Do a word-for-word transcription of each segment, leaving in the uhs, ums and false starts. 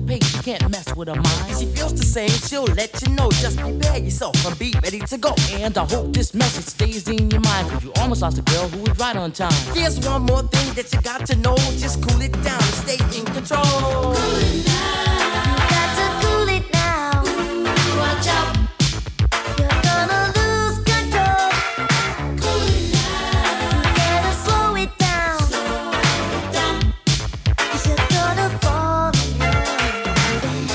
pace, you can't mess with her mind. She feels the same, she'll let you know. Just prepare yourself and be ready to go. And I hope this message stays in your mind, cause you almost lost a girl who was right on time. There's one more thing that you got to know. Just cool it down and stay in control. Cool it down. You got to cool it down. Watch out. You're gonna lose control. Cool it down. You gotta slow it down. Slow it down. Cause you're gonna fall in love, baby.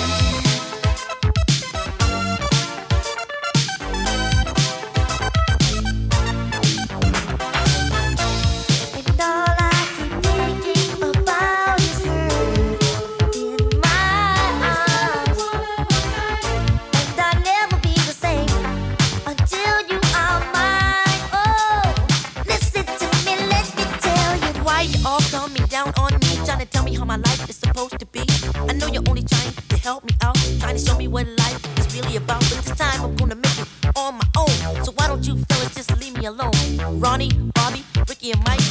And all I keep thinking about is her in my arms. And I'll never be the same until you are mine. Oh, listen to me, let me tell you why you all coming down on me, trying to tell me how my life is supposed to be. I know you're only trying to help me out, trying to show me what life is really about. But this time I'm gonna make it on my own. So why don't you fellas just leave me alone? Ronnie, Bobby, Ricky, and Mike,